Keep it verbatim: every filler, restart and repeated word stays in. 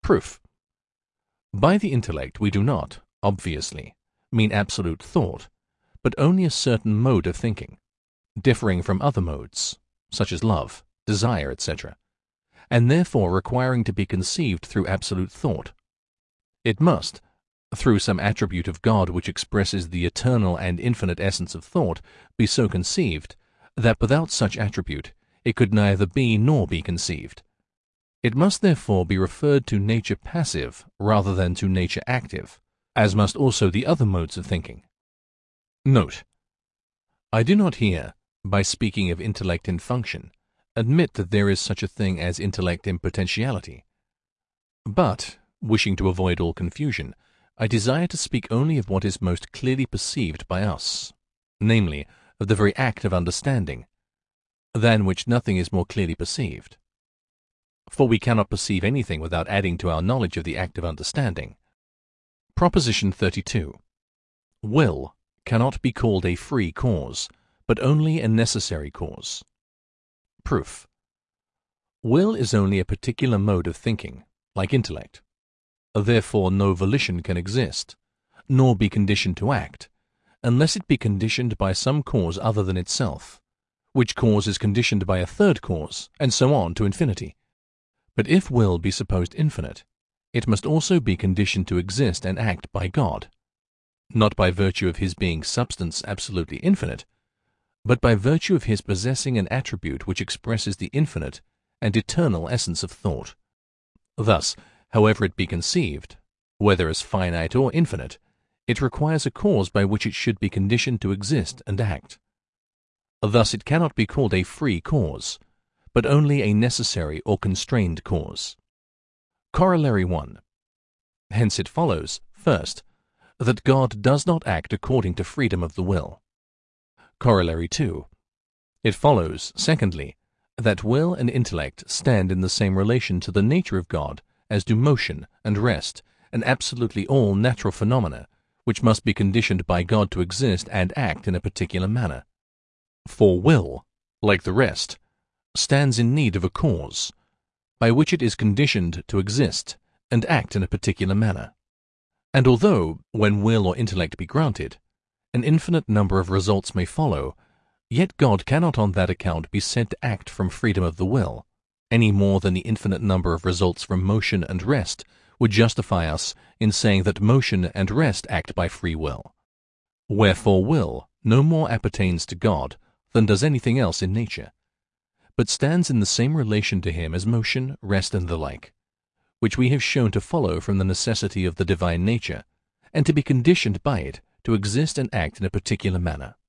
Proof. By the intellect we do not, obviously, mean absolute thought, but only a certain mode of thinking, differing from other modes, such as love, desire, et cetera, and therefore requiring to be conceived through absolute thought. It must, through some attribute of God which expresses the eternal and infinite essence of thought, be so conceived, that without such attribute it could neither be nor be conceived. It must therefore be referred to nature passive rather than to nature active, as must also the other modes of thinking. Note: I do not here, by speaking of intellect in function, admit that there is such a thing as intellect in potentiality. But, wishing to avoid all confusion, I desire to speak only of what is most clearly perceived by us, namely, of the very act of understanding, than which nothing is more clearly perceived. For we cannot perceive anything without adding to our knowledge of the act of understanding. Proposition thirty-two. Will cannot be called a free cause, but only a necessary cause. Proof. Will is only a particular mode of thinking, like intellect. Therefore no volition can exist, nor be conditioned to act, unless it be conditioned by some cause other than itself, which cause is conditioned by a third cause, and so on to infinity. But if will be supposed infinite, it must also be conditioned to exist and act by God, not by virtue of his being substance absolutely infinite, but by virtue of his possessing an attribute which expresses the infinite and eternal essence of thought. Thus, however it be conceived, whether as finite or infinite, it requires a cause by which it should be conditioned to exist and act. Thus it cannot be called a free cause, but only a necessary or constrained cause. Corollary one. Hence it follows, first, that God does not act according to freedom of the will. Corollary two. It follows, secondly, that will and intellect stand in the same relation to the nature of God as do motion and rest and absolutely all natural phenomena, which must be conditioned by God to exist and act in a particular manner. For will, like the rest, stands in need of a cause, by which it is conditioned to exist and act in a particular manner. And although, when will or intellect be granted, an infinite number of results may follow, yet God cannot on that account be said to act from freedom of the will, any more than the infinite number of results from motion and rest would justify us in saying that motion and rest act by free will. Wherefore will no more appertains to God than does anything else in nature, but stands in the same relation to him as motion, rest, and the like, which we have shown to follow from the necessity of the divine nature, and to be conditioned by it to exist and act in a particular manner.